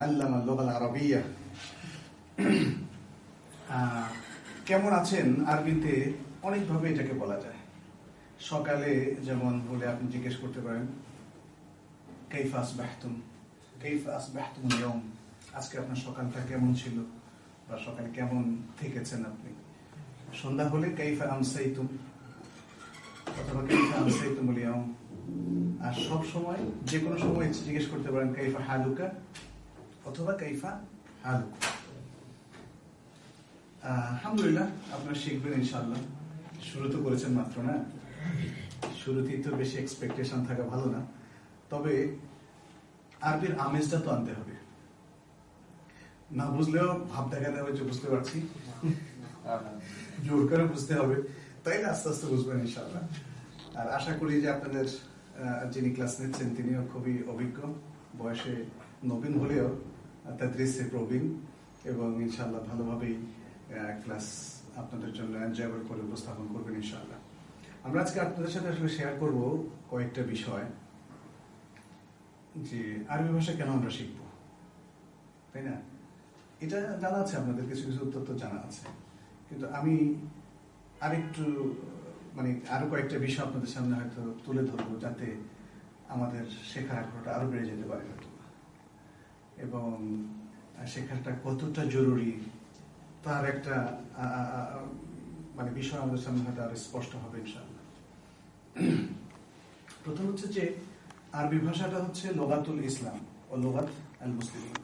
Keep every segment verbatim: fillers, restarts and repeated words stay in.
কেমন আছেন আরবিতে অনেকভাবে এটাকে বলা যায়। সকালে যেমন বলে আপনি জিজ্ঞেস করতে পারেন কাইফা আসবাহতুম, কাইফা আসবাহতুম আল-ইয়াওম, আজকে আপনার সকালটা কেমন ছিল বা সকালে কেমন থেকেছেন আপনি। সন্ধ্যা হলে কাইফা আমসাইতুম অথবা কাইফা আমসাইতুম আল-ইয়াওম। আর সব সময় যে কোনো সময় জিজ্ঞেস করতে পারেন কাইফা হালুকা অথবা কাইফা হালুক। আলহামদুলিল্লাহ, আপনারা শিখবেন ইনশাআল্লাহ। শুরু তো করেছেন মাত্র, না? শুরুতেই তো বেশি এক্সপেকটেশন থাকা ভালো না। তবে আরবির আমেজটা তো আনতে হবে। না বুঝলেও ভাব দেখাতে হবে যে বুঝতে পারছি, জোর করে বুঝতে হবে, তাই না? আস্তে আস্তে বুঝবেন ইনশাআল্লাহ। আর আশা করি যে আপনাদের যিনি ক্লাস নিচ্ছেন তিনিও খুবই অভিজ্ঞ, বয়সে নবীন হলেও তাদরিসে প্রবীণ, এবং ইনশাআল্লাহ ভালোভাবেই ক্লাস আপনাদের জন্য এনজয়েবল করে উপস্থাপন করবেন ইনশাআল্লাহ। আমরা আজকে আপনাদের সাথে আসলে শেয়ার করব কয়েকটা বিষয়, যে আরবি ভাষা কেন আমরা শিখব, তাই না? এটা জানা আছে আপনাদের, কিছু কিছু উত্তর তো জানা আছে, কিন্তু আমি আরেকটু মানে আরো কয়েকটা বিষয় আপনাদের সামনে হয়তো তুলে ধরবো, যাতে আমাদের শেখার আগ্রহটা আরো বেড়ে যেতে পারে হয়তো, এবং শেখাটা কতটা জরুরি তার একটা মানে বিষয় আমাদের সামনে হয়তো আরো স্পষ্ট হবে ইনশাআল্লাহ। প্রথম হচ্ছে যে আরবি ভাষাটা হচ্ছে লগাতুল ইসলাম ও লগাত আল মুসলিম।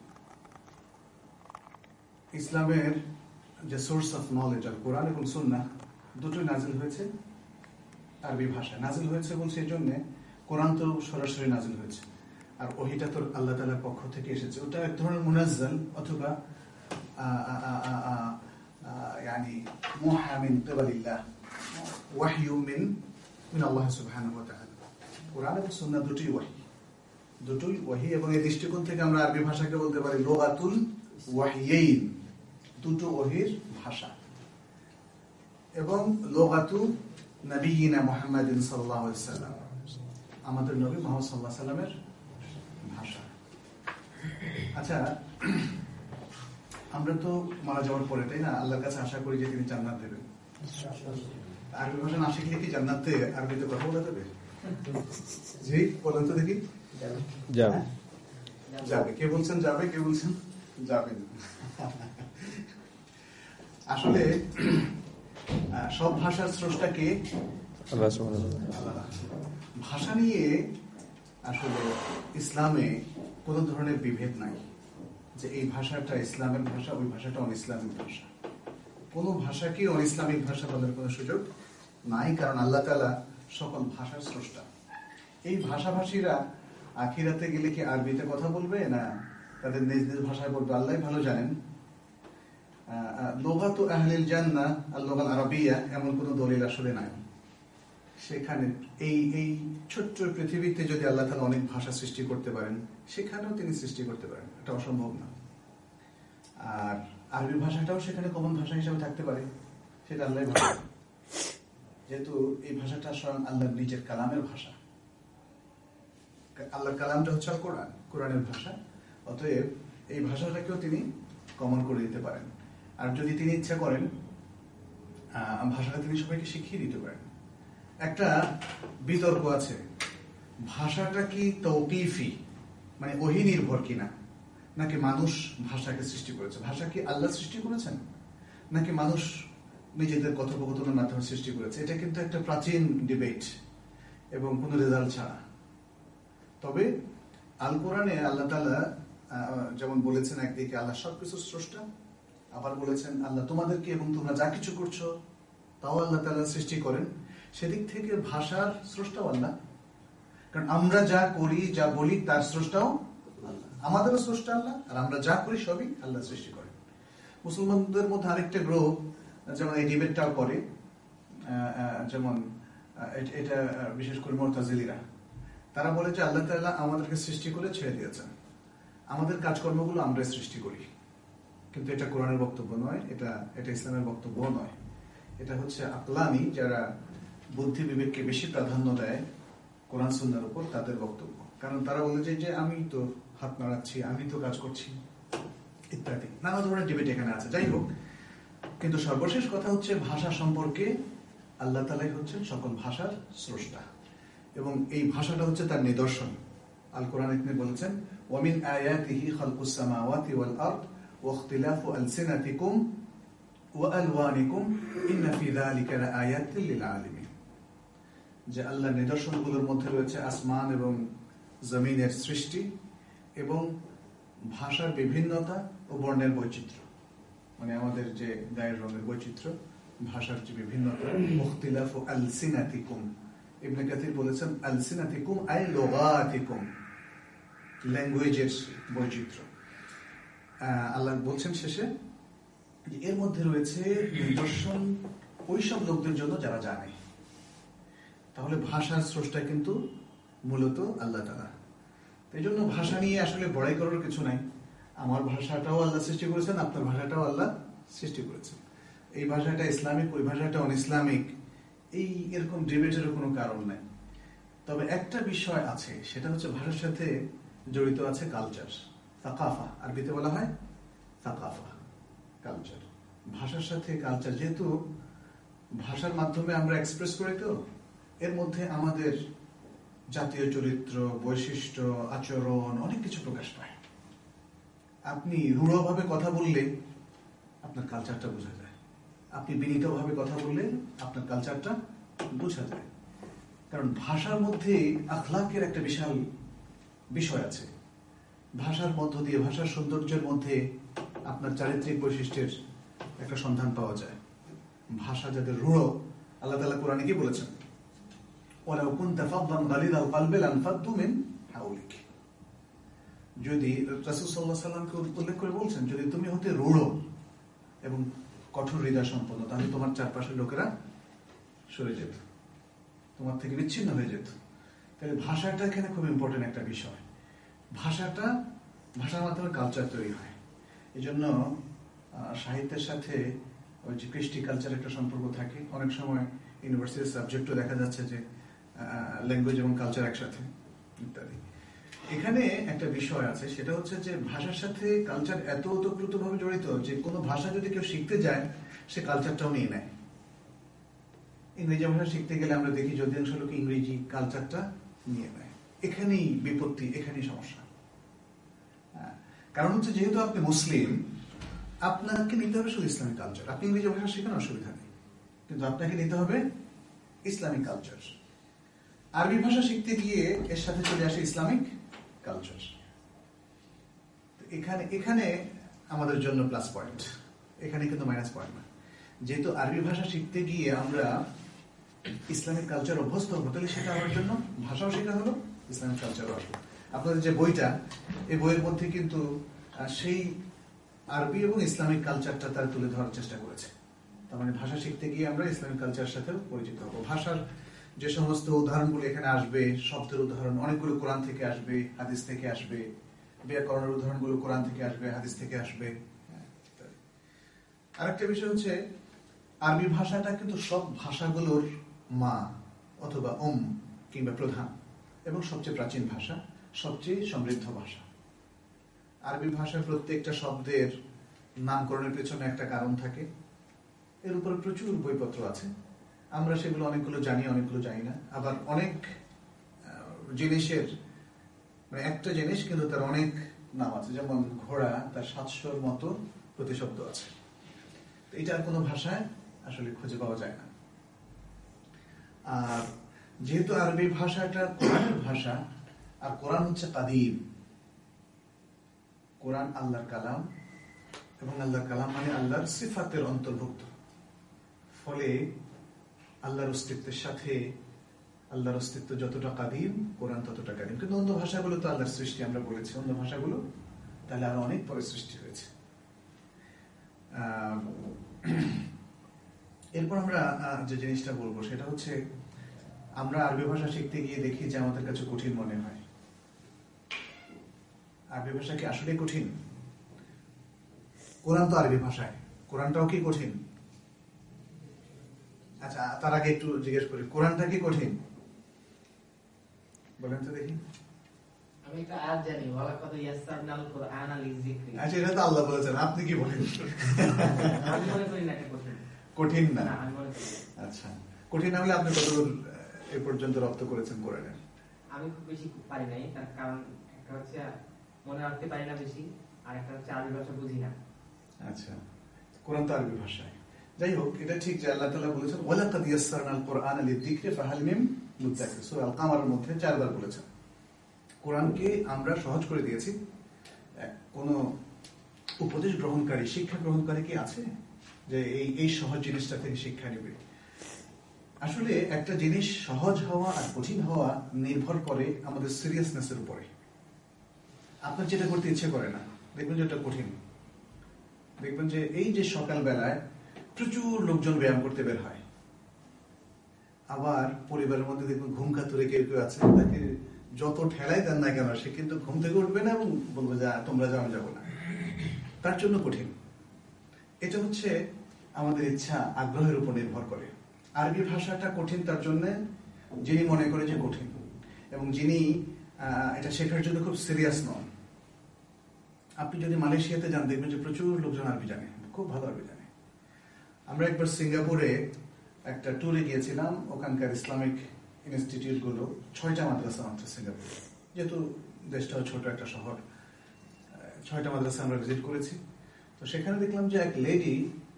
ইসলামের যে সোর্স অফ নলেজ, আর কোরআন এবং সুন্নাহ দুটোই নাজিল হয়েছে আরবি ভাষায়। নাজিল হয়েছে বলছে এই জন্যে, কোরআন তো সরাসরি নাজিল হয়েছে, আর ওহিটা তো আল্লাহ তাআলার পক্ষ থেকে এসেছে। ওটা এক ধরনের মুনাজ্জাল অথবা يعني موحى من قبل الله وحي من من الله سبحانه وتعالى। কোরআন এবং সুন্নাহ দুটোই ওহী, দুটোই ওহী, এবং এই দৃষ্টিকোণ থেকে আমরা আরবি ভাষাকে বলতে পারি লগাতুল ওয়াহিয়াইন, দুটো ওহীর ভাষা। এবং লগাতু নবিয়িনা মুহাম্মাদিন সাল্লাল্লাহু আলাইহি ওয়াসাল্লাম, আমাদের নবী মুহাম্মদ সাল্লাল্লাহু আলাইহি ওয়াসাল্লামের ভাষা। আচ্ছা, আমরা তো মারা যাওয়ার পরে, তাই না, আল্লাহর কাছে আশা করি যে তিনি জান্নাত দেবেন। আরবি ভাষা না শিখলে কি জান্নাতে আরবিতে কথা বলা যাবে? জি বলেন তো দেখি। যাবে যাবে কে বলছেন যাবে, কে বলছেন যাবেন? আসলে সব ভাষার স্রষ্টা কে? আল্লাহ সুবহানাহু ওয়া তাআলা। ভাষা নিয়ে আসলে ইসলামে কোন ধরনের বিভেদ নাই যে এই ভাষাটা ইসলামের ভাষা, ওই ভাষাটা অন-ইসলামিক ভাষা। কোন ভাষাকে অন-ইসলামিক ভাষা বলার কোন সুযোগ নাই, কারণ আল্লাহ তাআলা সকল ভাষার স্রষ্টা। এই ভাষাভাষীরা আখিরাতে গেলে কি আরবিতে কথা বলবে, না তাদের নিজ নিজ ভাষায় বলবে, আল্লাহই ভালো জানেন। লুগাতু আহলিল জান্নাহ আল-লুগা আল-আরাবিয়া এমন কোন দলিল আসলে নাই। সেখানে এই এই ছোট্ট পৃথিবীতে যদি আল্লাহ তাআলা অনেক ভাষা সৃষ্টি করতে পারেন, সেখানেও তিনি সৃষ্টি করতে পারেন, এটা অসম্ভব না। আর আরবি ভাষাটাও সেখানে কমন ভাষা হিসেবে থাকতে পারে, সেটা আল্লাহই ভালো জানেন। যেহেতু এই ভাষাটা স্বয়ং আল্লাহর নিজের কালামের ভাষা, আল্লাহর কালামটা হচ্ছে কোরআন, কোরআনের ভাষা, অতএব এই ভাষাটাকেও তিনি কমন করে দিতে পারেন। আর যদি তিনি ইচ্ছা করেন ভাষাটা তিনি সবাইকে শিখিয়ে দিতে পারেন। একটা বিতর্ক আছে, ভাষাটা কি তাওকিফি, মানে ওহী নির্ভর কিনা, নাকি মানুষ ভাষাকে সৃষ্টি করেছে? ভাষা কি আল্লাহ সৃষ্টি করেছেন, নাকি মানুষ নিজেদের কথোপকথনের মাধ্যমে সৃষ্টি করেছে? এটা কিন্তু একটা প্রাচীন ডিবেট, এবং কোন রেজাল্ট ছাড়া। তবে আল কোরআনে আল্লাহ তাআলা যেমন বলেছেন, একদিকে আল্লাহ সবকিছুর স্রষ্টা, আবার বলেছেন আল্লাহ তোমাদেরকে এবং তোমরা যা কিছু করছো তাও আল্লাহ তাআলা সৃষ্টি করেন। সেদিক থেকে ভাষার স্রষ্টাও আল্লাহ, কারণ আমরা যা করি যা বলি তার স্রষ্টাও আল্লাহ, আমাদেরও স্রষ্টা আল্লাহ, আর আমরা যা করি সবই আল্লাহ সৃষ্টি করেন। মুসলমানদের মধ্যে আরেকটা গ্রুপ যেমন এই ডিবেটটাও করে, যেমন এটা বিশেষ করে মুতাজিলিরা, তারা বলে যে আল্লাহ তাআলা আমাদেরকে সৃষ্টি করে ছেড়ে দিয়েছেন, আমাদের কাজকর্মগুলো আমরা সৃষ্টি করি। কিন্তু এটা কোরআনের বক্তব্য নয়, এটা এটা ইসলামের বক্তব্য নয়। এটা হচ্ছে আকলানি, যারা বুদ্ধি বিবেককে বেশি প্রাধান্য দেয় কোরআন সুন্নাহর উপর, তাদের বক্তব্য। কারণ তারা বলে যে আমি তো হাত নাড়াচ্ছি, আমি তো কাজ করছি ইত্যাদি নানা ধরনের ডিবেট এখানে আছে। যাই হোক, কিন্তু সর্বশেষ কথা হচ্ছে ভাষা সম্পর্কে আল্লাহ তাআলাই হচ্ছেন সকল ভাষার স্রষ্টা এবং এই ভাষাটা হচ্ছে তার নিদর্শন। আল কোরআনে তিনি বলেছেন ওয়ামিন আয়াতিহি খালকুস সামাওয়াতি ওয়াল আরদ ওয়া ইখতিলাফু আলসিনাতিকুম ওয়া আলওয়ানিকুম ইন্না ফি যালিকা লাআয়াতিন লিল আলিমিন। যে আল্লাহর নিদর্শনগুলোর মধ্যে রয়েছে আসমান এবং জমিনের সৃষ্টি এবং ভাষার বিভিন্নতা ও বর্ণের বৈচিত্র্য, মানে আমাদের যে গায়ের রঙের বৈচিত্র্য, ভাষার যে বিভিন্নতা। মুখতিলাফু আলসিনাতিকুম, ইবনে কাসির বলেছেন আলসিনাতিকুম আই লুগাতিকুম, ল্যাঙ্গুয়েজের বৈচিত্র্য। আল্লাহ বলছেন শেষে যে এর মধ্যে রয়েছে নিদর্শন ওই সব লোকদের জন্য যারা জানে। তাহলে ভাষার স্রষ্টা কিন্তু মূলত আল্লাহ তাআলা। এই জন্য ভাষা নিয়ে আসলে বড়াই করার কিছু নাই। আমার ভাষাটাও আল্লাহ সৃষ্টি করেছেন, আপনার ভাষাটাও আল্লাহ সৃষ্টি করেছেন। এই ভাষাটা ইসলামিক, ওই ভাষাটা অন ইসলামিক, এই এরকম ডিবেটের কোনো কারণ নাই। তবে একটা বিষয় আছে, সেটা হচ্ছে ভাষার সাথে জড়িত আছে কালচার, সাকাফা। আরবিতে বলা হয় সাকাফা, কালচার। ভাষার সাথে কালচার, যেহেতু ভাষার মাধ্যমে আমরা এক্সপ্রেস করি, তো এর মধ্যে আমাদের জাতীয় চরিত্র, বৈশিষ্ট্য, আচরণ অনেক কিছু প্রকাশ পায়। আপনি রূঢ়ভাবে কথা বললে আপনার কালচারটা বোঝা যায়, আপনি বিনীতভাবে কথা বললে আপনার কালচারটা বোঝা যায়। কারণ ভাষার মধ্যে আখলাকের একটা বিশাল বিষয় আছে। ভাষার মধ্য দিয়ে, ভাষার সৌন্দর্যের মধ্যে আপনার চারিত্রিক বৈশিষ্ট্যের একটা সন্ধান পাওয়া যায়। ভাষা যাদের রূঢ়, আল্লাহ তাআলা কোরআনে কি বলেছেন? ওয়ালাউ কুনতা ফাদদান গালিযাল কলবি লানফাদ্দু মিন হাওলিক। যদি রাসূল সাল্লাল্লাহু আলাইহি সাল্লামকে উল্লেখ করে বলছেন, যদি তুমি হতে রূঢ় এবং কঠোর হৃদয় সম্পন্ন, তাহলে তোমার চারপাশের লোকেরা সরে যেত, তোমার থেকে বিচ্ছিন্ন হয়ে যেত। তাহলে ভাষাটা এখানে খুব ইম্পর্টেন্ট একটা বিষয়। ভাষাটা, ভাষার মাধ্যমে কালচার তৈরি হয়। এই জন্য সাহিত্যের সাথে ওই যে কৃষ্টি কালচার একটা সম্পর্ক থাকে। অনেক সময় ইউনিভার্সিটির সাবজেক্টও দেখা যাচ্ছে যে ল্যাঙ্গুয়েজ এবং কালচার একসাথে ইত্যাদি। এখানে একটা বিষয় আছে, সেটা হচ্ছে যে ভাষার সাথে কালচার এত ওতপ্রোতভাবে জড়িত যে কোনো ভাষা যদি কেউ শিখতে যায়, সে কালচারটাও নিয়ে নেয়। ইংরেজি ভাষা শিখতে গেলে আমরা দেখি যদি অংশ লোক ইংরেজি কালচারটা নিয়ে নেয়। এখানেই বিপত্তি, এখানেই সমস্যা। কারণ হচ্ছে যেহেতু আপনি মুসলিম, আপনাকে নিতে হবে শুধু ইসলামিক কালচার। আপনি ইংরেজি ভাষা শেখানো অসুবিধা নেই, কিন্তু আপনাকে নিতে হবে ইসলামিক কালচার। আরবি ভাষা শিখতে গিয়ে এর সাথে চলে আসে ইসলামিক কালচার। এখানে এখানে আমাদের জন্য প্লাস পয়েন্ট, এখানে কিন্তু মাইনাস পয়েন্ট না। যেহেতু আরবি ভাষা শিখতে গিয়ে আমরা ইসলামিক কালচার অভ্যস্ত হবো, তাহলে সেটা আমার জন্য ভাষাও শেখা হলো, ইসলামিক কালচারও আসলো। আপনাদের যে বইটা, এই বইয়ের মধ্যে কিন্তু সেই আরবি এবং ইসলামিক কালচারটা তারা তুলে ধরার চেষ্টা করেছে। তার মানে ভাষা শিখতে গিয়ে আমরা ইসলামিক কালচারের সাথেও পরিচিত হবো। ভাষার যে সমস্ত উদাহরণগুলো এখানে আসবে, শব্দের উদাহরণ অনেকগুলো কোরআন থেকে আসবে, হাদিস থেকে আসবে। ব্যাকরণের উদাহরণগুলো কোরআন থেকে আসবে, হাদিস থেকে আসবে। আরেকটা বিষয় হচ্ছে, আরবি ভাষাটা কিন্তু সব ভাষাগুলোর মা অথবা ওম কিংবা প্রধান এবং সবচেয়ে প্রাচীন ভাষা, সবচেয়ে সমৃদ্ধ ভাষা। আরবি ভাষার প্রত্যেকটা শব্দের নামকরণের পেছনে একটা কারণ থাকে। এর উপর প্রচুর বইপত্র আছে, আমরা সেগুলো অনেকগুলো জানি, অনেকগুলো জানি না। আবার অনেক জিনিসের, মানে একটা জিনিস কিন্তু তার অনেক নাম আছে। যেমন ঘোড়া, তার সাতশোর মতো প্রতিশব্দ আছে। এটা আর কোনো ভাষায় আসলে খুঁজে পাওয়া যায় না। আর যেহেতু আরবি ভাষাটা কোরআনের ভাষা, আর কোরআন হচ্ছে কাদিম, কোরআন আল্লাহর কালাম, এবং আল্লাহর কালাম মানে আল্লাহর সিফাতের অন্তর্ভুক্ত। ফলে আল্লাহর অস্তিত্বের সাথে আল্লাহর অস্তিত্ব যতটা কাদিম, কোরআন ততটা কাদিম। কিন্তু অন্য ভাষাগুলো তো আল্লাহর সৃষ্টি, আমরা বলেছি অন্য ভাষাগুলো তাহলে আরো অনেক পরে সৃষ্টি হয়েছে। এরপর আমরা যে জিনিসটা বলবো সেটা হচ্ছে, আমরা আরবি ভাষা শিখতে গিয়ে দেখি যে আমাদের কাছে কঠিন মনে হয়। আরবি ভাষা কি আসলে কঠিন? কোরআন তো আরবি ভাষায়, কোরআনটাও কি কঠিন? আচ্ছা, তার আগে একটু জিজ্ঞেস করি, কোরআনটা কি কঠিন বলেন তো দেখি। আমি একটা আয়াত জানি, ওয়ালা কদ ইয়াসসারনাল কুরআনা লিযিকরি। আচ্ছা, এটা তো আল্লাহ বলেছেন, আপনি কি বলেন? আমি মনে করি না এটা কঠিন। কঠিন না? না, আমি মনে করি। আচ্ছা, কঠিন না হলে আপনি কতদূর এ পর্যন্ত রপ্ত করেছেন কোরআনে? আমি খুব বেশি পারি নাই, তার কারণ একটা হচ্ছে মনে রাখতে পারি না বেশি, আর একটা হচ্ছে আরবি ভাষা বুঝি না। আচ্ছা, কোরআন তো আরবি ভাষায়। যাই হোক, এটা ঠিক যে আল্লাহ তাআলা বলেছেন ওয়ালা কদ ইয়াসসারনাল কুরআনা লিযিকরি ফাহাল মিন মুদ্দাকির, সূরা আল কামারের মধ্যে চারবার বলেছেন কোরআনকে আমরা সহজ করে দিয়েছি। কোন উপদেশ গ্রহণকারী, শিক্ষা গ্রহণকারী কি আছে যে এই এই সহজ জিনিসটা থেকে শিক্ষা নেবে? আসলে একটা জিনিস সহজ হওয়া আর কঠিন হওয়া নির্ভর করে আমাদের সিরিয়াসনেসের উপরে। আপনার যেটা করতে ইচ্ছে করে না, দেখবেন যে এটা কঠিন। দেখবেন যে এই যে সকাল বেলায় প্রচুর লোকজন ব্যায়াম করতে বের হয়, আবার পরিবারের মধ্যে দেখবেন ঘুম কাতুরে কেউ কেউ আছে, তাকে যত ঠেলাই দেন না কেন সে কিন্তু ঘুম থেকে উঠবে না এবং বলবে যে তোমরা যাও, আমি যাবো না। তার জন্য কঠিন। এটা হচ্ছে আমাদের ইচ্ছা আগ্রহের উপর নির্ভর করে। আরবি ভাষাটা কঠিন তার জন্য যিনি মনে করে যে কঠিন, এবং যিনি এটা শেখার জন্য খুব সিরিয়াস নন। আপনি যদি মালয়েশিয়াতে যান, দেখবেন যে প্রচুর লোকজন আরবি জানে, খুব ভালো আরবি জানে। আমরা একবার সিঙ্গাপুরে একটা ট্যুরে গিয়েছিলাম, ওখানকার ইসলামিক ইনস্টিটিউট গুলো, ছয়টা মাদ্রাসা মাত্র সিঙ্গাপুরে, যেহেতু দেশটাও ছোট একটা শহর, ছয়টা মাদ্রাসা আমরা ভিজিট করেছি। তো সেখানে দেখলাম যে এক লেডি,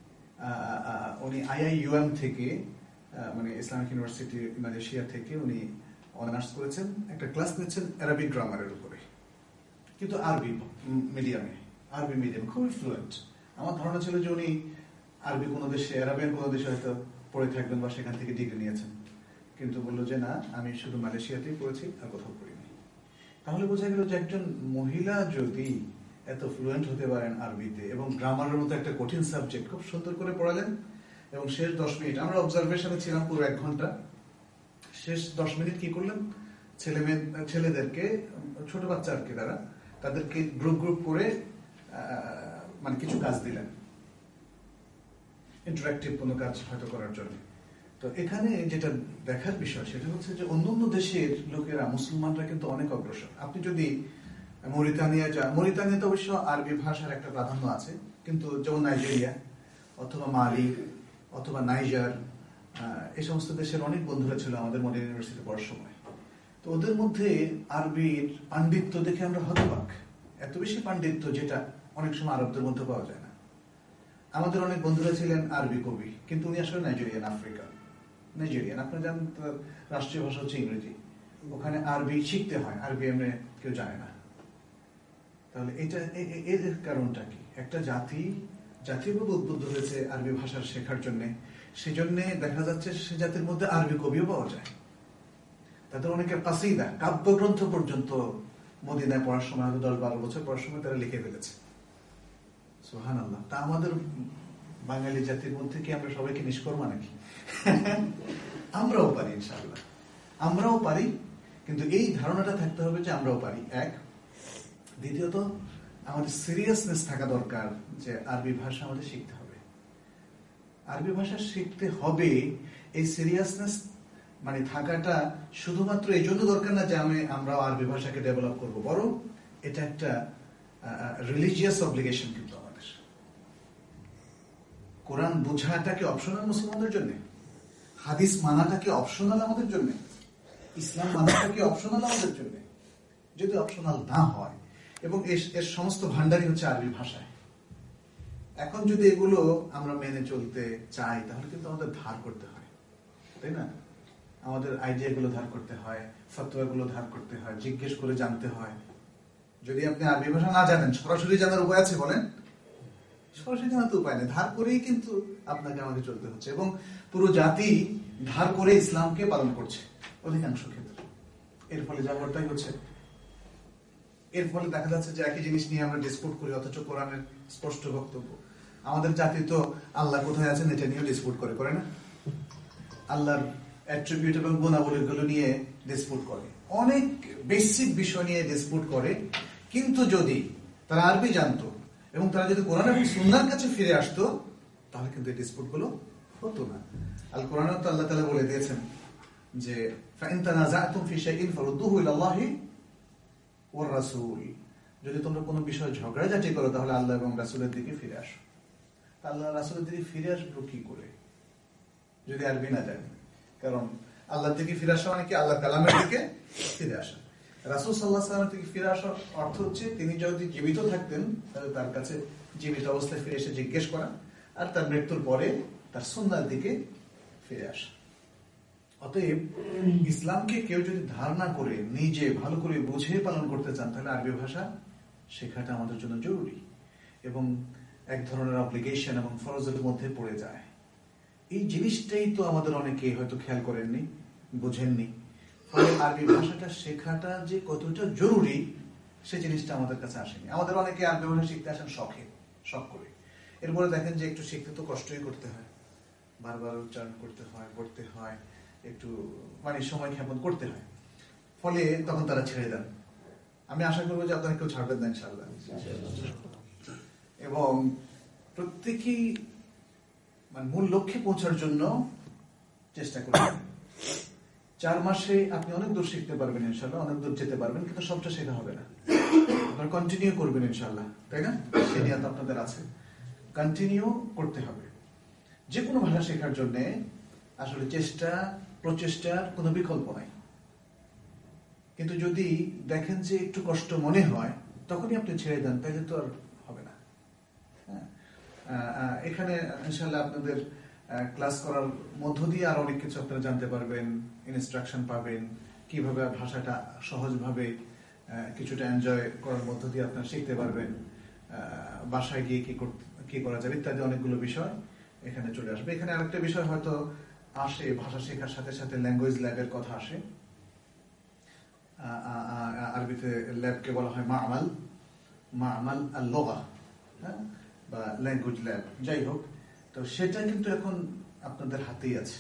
উনি আইআইইউএম থেকে, মানে ইসলামিক ইউনিভার্সিটি মালয়েশিয়া থেকে উনি অনার্স করেছেন, একটা ক্লাস নিচ্ছেন আরবিক গ্রামারের উপরে, কিন্তু আরবি মিডিয়ামে, আরবি মিডিয়াম, খুবই ফ্লুয়েন্ট। আমার ধারণা ছিল যে উনি আরবি কোনো দেশে, আরবিয়ান কোনো দেশে হয়তো পড়ে থাকবেন বা সেখান থেকে ডিগ্রি নিয়েছেন, কিন্তু বললো যে না, আমি শুধু মালয়েশিয়াতেই পড়েছি, আর কোথাও পড়িনি। তাহলে বোঝা গেল যে একজন মহিলা যদি এত ফ্লুয়েন্ট হতে পারেন আরবিতে, এবং গ্রামারের মতো একটা কঠিন সাবজেক্ট খুব সুন্দর করে পড়ালেন, এবং শেষ দশ মিনিট আমরা অবজারভেশনে ছিলাম পুরো এক ঘন্টা, শেষ দশ মিনিট কি করলেন, ছেলে মেয়ে ছেলেদেরকে, ছোট বাচ্চা আর কি, তারা তাদেরকে গ্রুপ গ্রুপ করে মানে কিছু কাজ দিলেন, ইন্টারেক্টিভ কোনো কাজ হয়তো করার জন্য। তো এখানে যেটা দেখার বিষয় সেটা হচ্ছে যে অন্যান্য দেশের লোকেরা, মুসলমানরা কিন্তু অনেক অগ্রসর। আপনি যদি মরিতানিয়া যান, মরিতানিয়াতে অবশ্য আরবি ভাষার একটা প্রাধান্য আছে, কিন্তু যেমন নাইজেরিয়া অথবা মালি অথবা নাইজার, এই সমস্ত দেশের অনেক বন্ধুরা ছিল আমাদের মডার্ন ইউনিভার্সিটি পড়ার সময়। তো ওদের মধ্যে আরবির পাণ্ডিত্য দেখে আমরা হতবাক, এত বেশি পাণ্ডিত্য যেটা অনেক সময় আরবদের মধ্যে পাওয়া যায় না। আমাদের অনেক বন্ধুরা ছিলেন আরবি কবি, কিন্তু উনি আসলে নাইজেরিয়ান, আফ্রিকা নাইজেরিয়ান। আপনারা জানেন রাষ্ট্রীয় ভাষা হচ্ছে ইংরেজি, ওখানে আরবি শিখতে হয়, আরবি এমনি কেউ জানে না। তাহলে এটা এর কারণটা কি? একটা জাতি জাতিভাবে উদ্বুদ্ধ হয়েছে আরবি ভাষা শেখার জন্য, সেজন্য দেখা যাচ্ছে সে জাতির মধ্যে আরবি কবিও পাওয়া যায়। তাদের অনেকের কাসিদা, কাব্যগ্রন্থ পর্যন্ত মদিনায় পড়ার সময়, হয়তো দশ বারো বছর পড়ার সময় তারা লিখে ফেলেছে। সুবহানাল্লাহ। তা আমাদের বাঙালি জাতির মধ্যে কি আমরা সবাইকে নিষ্কর্মা নাকি? আমরাও পারি, ইনশাআল্লাহ আমরাও পারি, কিন্তু এই ধারণাটা থাকতে হবে যে আমরাও পারি, এক। দ্বিতীয়ত আমাদের সিরিয়াসনেস থাকা দরকার যে আরবি ভাষা আমাদের শিখতে হবে। আরবি ভাষা শিখতে হবে, এই সিরিয়াসনেস মানে থাকাটা শুধুমাত্র এই জন্য দরকার না যে আমি আমরা আরবি ভাষাকে ডেভেলপ করব, বরং এটা একটা রিলিজিয়াস অব্লিগেশন। কিন্তু আমাদের কোরআন বোঝাটা কি অপশনাল মুসলমানদের জন্য? হাদিস মানাটা কি অপশনাল আমাদের জন্য? ইসলাম মানাটা কি অপশনাল আমাদের জন্য? যদি অপশনাল না হয়, এবং এর সমস্ত ভান্ডারই হচ্ছে আরবি ভাষায়, এখন যদি এগুলো আমরা মেনে চলতে চাই, তাহলে কিন্তু আমাদের ধার করতে হয়, তাই না? আমাদের আইডিয়াগুলো ধার করতে হয়, ফতোয়াগুলো ধার করতে হয়, জিজ্ঞেস করে জানতে হয়। যদি আপনি আরবি ভাষা না জানেন, সরাসরি জানার উপায় আছে বলেন? সরাসরি জানার তো উপায় নেই, ধার করেই কিন্তু আপনাকে আমাকে চলতে হচ্ছে। এবং পুরো জাতি ধার করে ইসলামকে পালন করছে অধিকাংশ ক্ষেত্রে। এর ফলে যাবরটাই হচ্ছে, এর ফলে দেখা যাচ্ছে যে একই জিনিস নিয়ে আমরা ডিসপুট করি, অথচ কোরআনের স্পষ্ট বক্তব্য। আমাদের জাতি তো আল্লাহ কোথায় আছেন এটা নিয়ে ডিসপুট করে, করে না? আল্লাহর অ্যাট্রিবিউট এবং গুণাবলীগুলো নিয়ে ডিসপুট করে, অনেক বেসিক বিষয় নিয়ে ডিসপুট করে। কিন্তু যদি তারা আরবি জানতো এবং তারা যদি কোরআন এবং সুন্নাহর কাছে ফিরে আসতো, তাহলে কিন্তু এই ডিসপুট গুলো হতো না। আল কোরআনে তো আল্লাহ তাআলা বলে দিয়েছেন যে ফাইন তানাযাতুম ফি শাইইন ফারুদ্দুহু ইলাল্লাহি ওর রাসূল, যদি তোমরা কোনো বিষয় ঝগড়াঝাটি করো তাহলে আল্লাহ এবং রাসূলের দিকে ফিরে আসো। আল্লাহ রাসূলের দিকে ফিরে আসবো কি করে যদি আরবি না জানি? কারণ আল্লাহর দিকে ফিরে আসা মানে কি আল্লাহ কালামের দিকে ফিরে আসা। রাসূল সাল্লাল্লাহু আলাইহি ওয়াসাল্লামের দিকে ফিরে আসার অর্থ হচ্ছে তিনি যদি জীবিত থাকতেন তাহলে তার কাছে জীবিত অবস্থায় ফিরে এসে জিজ্ঞেস করা, আর তার মৃত্যুর পরে তার সুন্নাহর দিকে ফিরে আসা। অতএব ইসলামকে কেউ যদি ধারণা করে নিজে ভালো করে বুঝে পালন করতে চান তাহলে আরবি ভাষা শেখাটা আমাদের জন্য জরুরি এবং এক ধরনের অব্লিগেশন এবং ফরজের মধ্যে পড়ে যায়। এই জিনিসটাই তো আমাদের অনেকে হয়তো খেয়াল করেননি, বুঝেননি। ফলে আরবি ভাষাটা শেখাটা যে কতটা জরুরি সে জিনিসটা আমাদের কাছে আসেনি। আমাদের অনেকে আরবি ভাষা শিখতে আসেন শখে, শখ করে। এরপরে দেখেন যে একটু শিখতে তো কষ্টই করতে হয়, বারবার উচ্চারণ করতে হয়, পড়তে হয়, একটু মানে সময় ক্ষেপণ করতে হয়। ফলে তখন তারা ছেড়ে দেন। আমি আশা করবো যে আপনারা কেউ ছাড়বেন না ইনশাআল্লাহ। এবং প্রত্যেকেই মানে মূল লক্ষ্যে পৌঁছার জন্য চেষ্টা করবেন। চার মাসে আপনি অনেক দূর শিখতে পারবেন ইনশাআল্লাহ, অনেক দূর যেতে পারবেন, কিন্তু সবটা শেখা হবে না। আপনারা কন্টিনিউ করবেন ইনশাআল্লাহ, তাই না? সেই নিয়ত আপনাদের আছে, কন্টিনিউ করতে হবে। যে কোনো ভাষা শেখার জন্য আসলে চেষ্টা, প্রচেষ্টার কোনো বিকল্প নাই। কিন্তু যদি দেখেন যে একটু কষ্ট মনে হয় তখনই আপনি ছেড়ে দেন, তাইলে তো আর হবে না। হ্যাঁ, এখানে ইনশাআল্লাহ আপনাদের ক্লাস করার মধ্য দিয়ে আর অনেক কিছু আপনারা জানতে পারবেন, ইনস্ট্রাকশন পাবেন, কিভাবে ভাষাটা সহজভাবে কিছুটা এনজয় করার মধ্য দিয়ে আপনারা শিখতে পারবেন, বাসায় গিয়ে কি করতে কি করা যাবে ইত্যাদি অনেকগুলো বিষয় এখানে চলে আসবে। এখানে আরেকটা বিষয় হয়তো আসে, ভাষা শেখার সাথে সাথে ল্যাঙ্গুয়েজ ল্যাবের কথা আসে। আরবিতে ল্যাবকে বলা হয় মা'মাল, মা'মাল আল-লুগা, হ্যাঁ, বা ল্যাঙ্গুয়েজ ল্যাব, যাই হোক। তো সেটা কিন্তু এখন আপনাদের হাতেই আছে।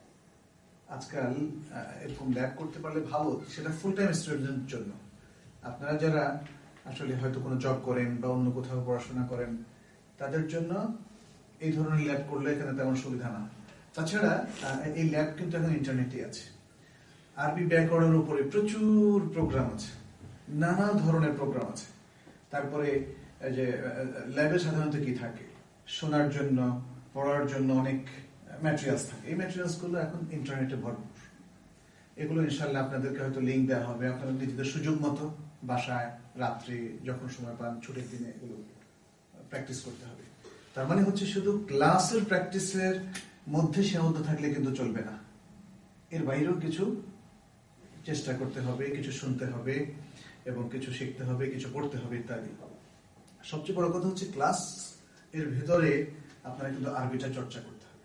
আজকাল এরকম ল্যাব করতে পারলে ভালো, সেটা ফুল টাইম স্টুডেন্টের জন্য। আপনারা যারা আসলে হয়তো কোনো জব করেন বা অন্য কোথাও পড়াশোনা করেন তাদের জন্য এই ধরনের ল্যাব করলে এখানে তেমন সুবিধা না। তাছাড়া এই ল্যাব কিন্তু এখন ইন্টারনেটে আছে। আরবি ব্যাকরণের উপরে প্রচুর প্রোগ্রাম আছে, নানা ধরনের প্রোগ্রাম আছে। তারপরে যে ল্যাবে সাধারণত কি থাকে, শোনার জন্য, পড়ার জন্য অনেক ম্যাটেরিয়ালস থাকে। এই ম্যাটেরিয়ালস গুলো এখন ইন্টারনেটে ভরপুর। এগুলো ইনশাআল্লাহ আপনাদেরকে হয়তো লিঙ্ক দেওয়া হবে, আপনারা নিজেদের সুযোগ মতো বাসায় রাত্রে যখন সময় পান, ছুটির দিনে এগুলো প্র্যাকটিস করতে হবে। তার মানে হচ্ছে শুধু ক্লাসের প্র্যাকটিসের মধ্যে সীমাবদ্ধ থাকলে কিন্তু চলবে না, এর বাইরেও কিছু চেষ্টা করতে হবে, কিছু শুনতে হবে এবং কিছু শিখতে হবে, কিছু পড়তে হবে ইত্যাদি। সবচেয়ে বড় কথা হচ্ছে ক্লাস এর ভিতরে আপনারা কিন্তু আরবিটা চর্চা করতে হবে।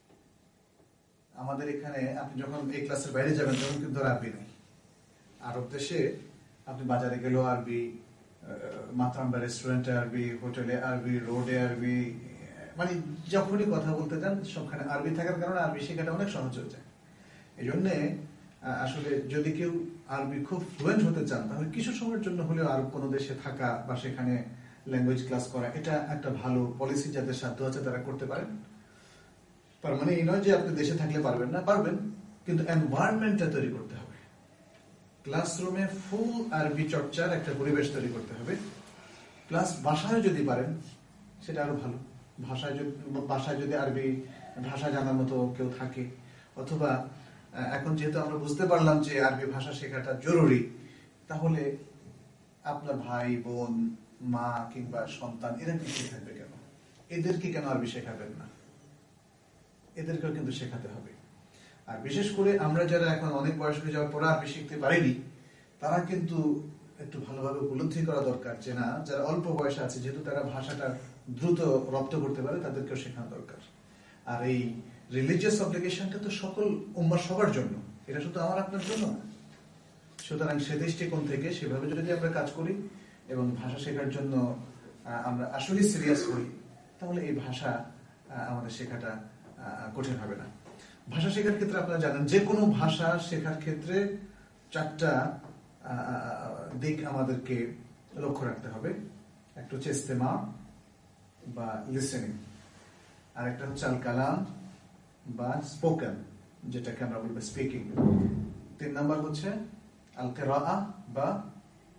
আমাদের এখানে আপনি যখন এই ক্লাসের বাইরে যাবেন তখন কিন্তু আরবি নেই। আরব দেশে আপনি বাজারে গেলেও আরবি, মাতাম বা রেস্টুরেন্টে আরবি, হোটেলে আরবি, রোডে আরবি, মানে যখনই কথা বলতে যান সবখানে আরবি থাকার কারণে আরবি শেখাটা অনেক সহজ হয়ে যায়। এই জন্যে আসলে যদি কেউ আরবি খুব ফ্লুয়েন্ট হতে চান তাহলে কিছু সময়ের জন্য হলেও আরব কোনো দেশে থাকা বা সেখানে ল্যাঙ্গুয়েজ ক্লাস করা, এটা একটা ভালো পলিসি। যাদের সাধ্য আছে তারা করতে পারেন। তার মানে এই নয় যে আপনি দেশে থাকলে পারবেন না, পারবেন, কিন্তু এনভায়রনমেন্টটা তৈরি করতে হবে। ক্লাসরুমে ফুল আরবি চর্চার একটা পরিবেশ তৈরি করতে হবে। প্লাস ভাষায় যদি পারেন সেটা আরো ভালো। ভাষায় যদি ভাষায় যদি আরবি ভাষা জানার মতো কেউ থাকে, অথবা এখন যেহেতু আমরা বুঝতে পারলাম যে আরবি ভাষা শেখাটা জরুরি, তাহলে আপনার ভাই বোন, মা কিংবা সন্তান এরা পিছিয়ে থাকবে কেন? এদেরকে কেন আরবি শেখাবেন না? এদেরকেও কিন্তু শেখাতে হবে। আর বিশেষ করে আমরা যারা এখন অনেক বয়স হয়ে যাওয়ার পর আরবি শিখতে পারিনি, তারা কিন্তু একটু ভালোভাবে উপলব্ধি করা দরকার যে না, যারা অল্প বয়সে আছে, যেহেতু তারা ভাষাটা দ্রুত রপ্ত করতে পারে, তাদেরকেও শেখানো দরকার। আর এই রিলিজিয়াস অব্লিগেশনটা তো সকল উম্মার সবার জন্য, এটা শুধু আমার আপনার জন্য না। সুতরাং সে দৃষ্টিকোণ থেকে সেভাবে যদি আমরা কাজ করি এবং ভাষা শেখার জন্য আমরা আসলে সিরিয়াস হই, তাহলে এই ভাষা আমাদের শেখাটা কঠিন হবে না। ভাষা শেখার ক্ষেত্রে আপনারা জানেন যে কোনো ভাষা শেখার ক্ষেত্রে চারটা দিক আমাদেরকে লক্ষ্য রাখতে হবে। একটা হচ্ছে ইস্তেমা বা লিসেনিং, আর একটা হচ্ছে আল কালাম বা স্পোকেন, যেটাকে আমরা বলবো স্পিকিং। তিন নম্বর হচ্ছে আল কিরাআহ বা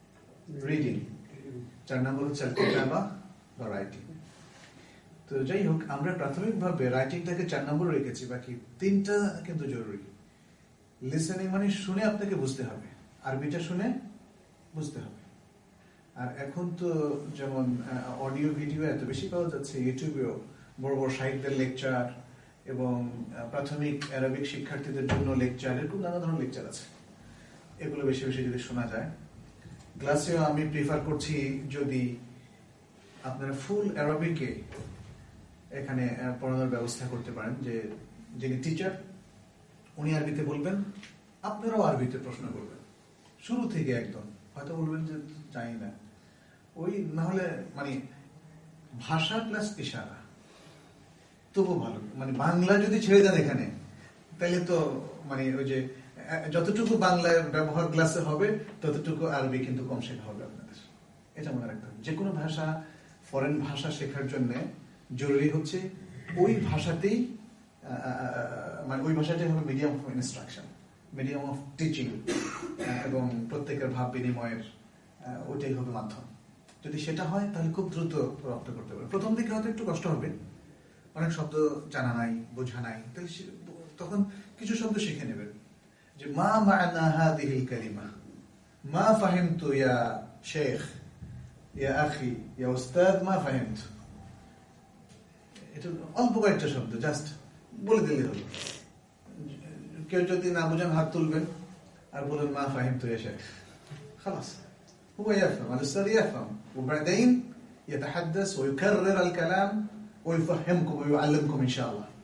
রিডিং, চার নম্বর হচ্ছে কিতাবা বা রাইটিং। তো যাই হোক, আমরা প্রাথমিকভাবে রাইটিংটাকে চার নম্বর রেখেছি, বাকি তিনটা কিন্তু জরুরি। লিসেনিং মানে শুনে আপনাকে বুঝতে হবে, আরবিটা শুনে বুঝতে হবে। আর এখন তো যেমন অডিও ভিডিও এত বেশি পাওয়া যাচ্ছে, ইউটিউবেও বড় বড় সাহিত্যের লেকচার এবং প্রাথমিক আরবিক শিক্ষার্থীদের জন্য লেকচার, এরকম নানা ধরনের লেকচার আছে। এগুলো বেশি বেশি যদি শোনা যায়, ক্লাসেও আমি প্রিফার করছি যদি আপনারা ফুল আরবিকে এখানে পড়ানোর ব্যবস্থা করতে পারেন, যে যিনি টিচার উনি আরবিতে বলবেন, আপনারাও আরবিতে প্রশ্ন করবেন শুরু থেকে একদম। হয়তো বলবেন যে জানি না, ওই না হলে মানে ভাষা প্লাস ইশারা তবু ভালো। মানে বাংলা যদি ছেড়ে দেন এখানে, তাহলে তো মানে ওই যে যতটুকু বাংলায় ব্যবহার ক্লাসে হবে ততটুকু আরবি কিন্তু কম শেখা হবে আপনাদের। এটা মনে রাখতে হবে। যে কোনো ভাষা, ফরেন ভাষা শেখার জন্য জরুরি হচ্ছে ওই ভাষাতেই, মানে ওই ভাষাটাই হবে medium of instruction, medium of teaching, এবং প্রত্যেকের ভাব বিনিময়ের ওইটাই হবে মাধ্যম। যদি সেটা হয় তাহলে খুব দ্রুত রপ্ত করতে পারবে। প্রথম দিকে হয়তো একটু কষ্ট হবে, অনেক শব্দ জানা নাই, বোঝা নাই, তাহলে তখন কিছু শব্দ শিখে নেবেন। যে মা মা'না হাযিহিল কালিমা, মা ফাহিমতু ইয়া শেখ, ইয়া আখি, ইয়া উস্তাদ, মা ফাহিমতু। এটা অল্প কয়েকটা শব্দ, জাস্ট বলে দিলে হলো। কেউ যদি না বুঝেন হাত তুলবেন আর বলেন মা ফাহিমতু ইয়া শেখ, خلاص هو يفهم، الاستاذ يفهم، وبعدين يتحدث ويكرر الكلام ويفهمكم ويعلمكم ان شاء الله।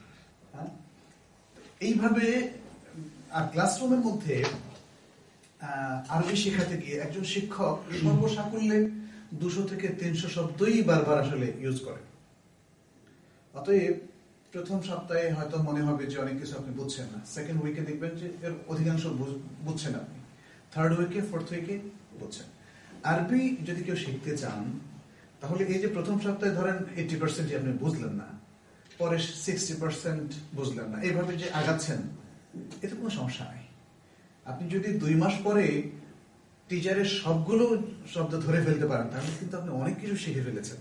এইভাবে আর ক্লাসরুমের মধ্যে আরবি শেখাতে গিয়ে একজন শিক্ষক সর্বসাকুল্যে দুশো থেকে তিনশো শব্দই বারবার আসলে ইউজ করে। অতএব প্রথম সপ্তাহে হয়তো মনে হবে যে অনেক কিছু আপনি বুঝছেন না, সেকেন্ড উইকে দেখবেন যে এর অধিকাংশ বুঝছেন আপনি, থার্ড উইকে ফোর্থ উইকে বুঝছেন। আরবি যদি কেউ শিখতে চান তাহলে এই যে প্রথম সপ্তাহে ধরেন এইটি পার্সেন্ট আপনি বুঝলেন না, পরে সিক্সটি পার্সেন্ট বুঝলেন না, এইভাবে যে আগাচ্ছেন এতে কোনো সমস্যা নাই। আপনি যদি দুই মাস পরে টিচারের সবগুলো শব্দ ধরে ফেলতে পারেন তাহলে কিন্তু আপনি অনেক কিছু শিখে ফেলেছেন।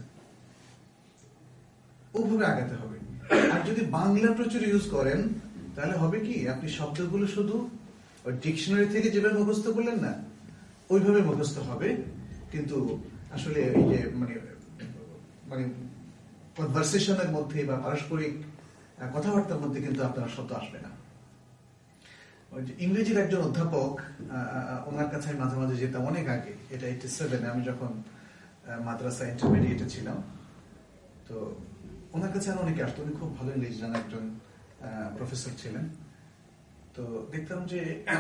ওভাবে আগাতে হবে। আর যদি বাংলা প্রচুর ইউজ করেন তাহলে হবে কি, আপনি শব্দগুলো শুধু ওই ডিকশনারি থেকে যেভাবে মুখস্থ করলেন না ওইভাবে মুখস্থ হবে, কিন্তু আসলে এই যে মানে মানে কনভারসেশনের মধ্যে বা পারস্পরিক কথাবার্তার মধ্যে কিন্তু আপনার শব্দ আসবে না। ইংরেজির একজন অধ্যাপক, ওনার কাছে আমি মাঝে মাঝে যেতাম অনেক আগে, এটা এইটি সেভেনে আমি যখন মাদ্রাসা ইন্টারমিডিয়েটে ছিলাম। তো ওনার কাছে আর অনেকে আসতো, উনি খুব ভালো ইংরেজি জানা একজন প্রফেসর ছিলেন। তো দেখতাম যে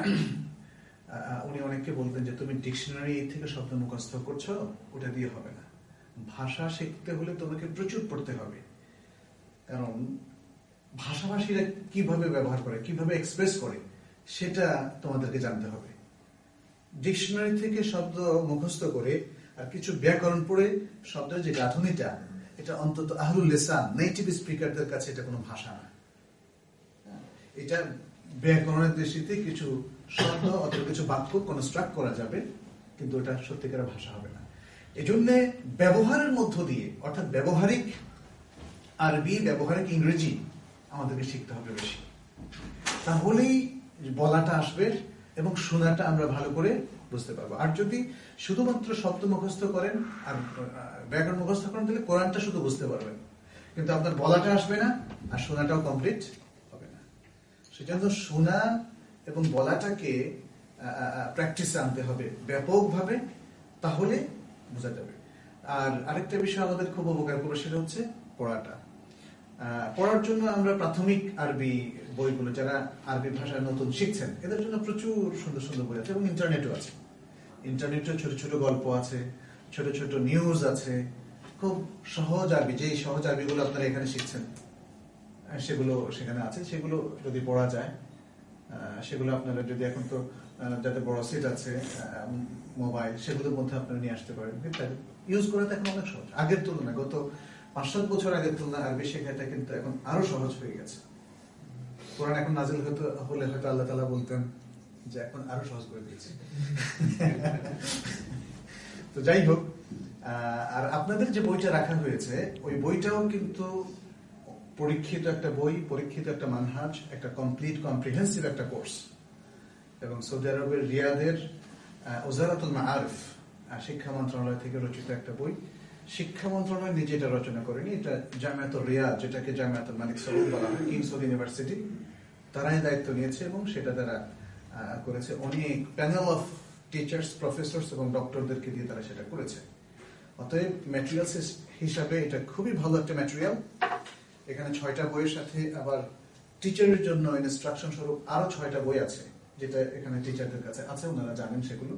উনি অনেককে বলতেন যে তুমি ডিকশনারি থেকে শব্দ মুখস্থ করছো, ওটা দিয়ে হবে না, ভাষা শিখতে হলে তোমাকে প্রচুর পড়তে হবে। কারণ ভাষাভাষীরা কিভাবে ব্যবহার করে, কিভাবে এক্সপ্রেস করে সেটা তোমাদেরকে জানতে হবে। ডিকশনারি থেকে শব্দ মুখস্থ করে আর কিছু ব্যাকরণ পড়ে শব্দের যে গাঁথনিটা, এটা অন্তত আহলুল লিসান, নেটিভ স্পিকারদের কাছে এটা কোনো ভাষা না। এটা ব্যাকরণের দৃষ্টিতে কিছু শব্দ অথবা কিছু বাক্য কনস্ট্রাক্ট করা যাবে, কিন্তু এটা সত্যিকারের ভাষা হবে না। এজন্য ব্যবহারের মধ্য দিয়ে, অর্থাৎ ব্যবহারিক আরবি, ব্যবহারিক ইংরেজি আমাদেরকে শিখতে হবে বেশি। তাহলেই বলাটা আসবে এবং শোনাটা আমরা ভালো করে বুঝতে পারবো। আর যদি শুধুমাত্র শব্দ মুখস্থ করেন আর ব্যাকরণ মুখস্থ করেন তাহলে কোরআনটা শুধু বুঝতে পারবেন, কিন্তু আপনার বলাটা আসবে না আর শোনাটাও কমপ্লিট হবে না। সেজন্য শোনা এবং বলাটাকে প্র্যাকটিসে আনতে হবে ব্যাপকভাবে, তাহলে বোঝা যাবে। আর আরেকটা বিষয় আমাদের খুব উপকার করবে, সেটা হচ্ছে পড়াটা। পড়ার জন্য আমরা প্রাথমিক আরবি বইগুলো, যারা আরবি ভাষা নতুন শিখছেন এদের জন্য প্রচুর সুন্দর সুন্দর বই আছে এবং ইন্টারনেটও আছে। ইন্টারনেটে ছোট ছোট গল্প আছে, ছোট ছোট নিউজ আছে, খুব সহজ আরবি, যেই সহজ আরবিগুলো আপনারা এখানে শিখছেন সেগুলো সেখানে আছে। সেগুলো যদি পড়া যায়, সেগুলো আপনারা যদি এখন তো যাতে বড় সেট আছে মোবাইল, সেগুলোর মধ্যে আপনারা নিয়ে আসতে পারেন, ইউজ করাটা এখন অনেক সহজ আগের তুলনায়। গত পাঁচ সাত বছর আগের তুলনায় আরবি শেখাটা কিন্তু এখন আরো সহজ হয়ে গেছে। কোরআন এখন নাজিল হতো হলে হয়তো আল্লাহ তাআলা বলতেন যে এখন আরো সহজ করে দিয়েছে। তো যাই হোক, আর আপনাদের যে বইটা রাখা হয়েছে ওই বইটাও কিন্তু পরীক্ষিত একটা বই, পরীক্ষিত একটা মানহাজ, একটা কমপ্লিট কম্প্রিহেন্সিভ একটা কোর্স, এবং সৌদি আরবের রিয়াদের ওজারাতুল মাআরিফ শিক্ষা মন্ত্রণালয় থেকে রচিত একটা বই। শিক্ষা মন্ত্রণালয় নিজে এটা রচনা করেনি, এটা জামিয়াতুল রিয়াদ, যেটাকে জামিয়াতুল মালিক সাউদ বলা হয়, কিংস সৌদ ইউনিভার্সিটি, তারাই দায়িত্ব নিয়েছে এবং সেটা তারা করেছে। অনেক প্যানেল অফ টিচার্স, প্রফেসর এবং ডক্টরদেরকে দিয়ে তারা সেটা করেছে। অতএব ম্যাটেরিয়ালস হিসাবে এটা খুবই ভালো একটা ম্যাটেরিয়াল। এখানে ছয়টা বইয়ের সাথে আবার টিচারের জন্য ইনস্ট্রাকশন স্বরূপ আরো ছয়টা বই আছে, যেটা এখানে টিচারদের কাছে আছে, ওনারা জানেন সেগুলো।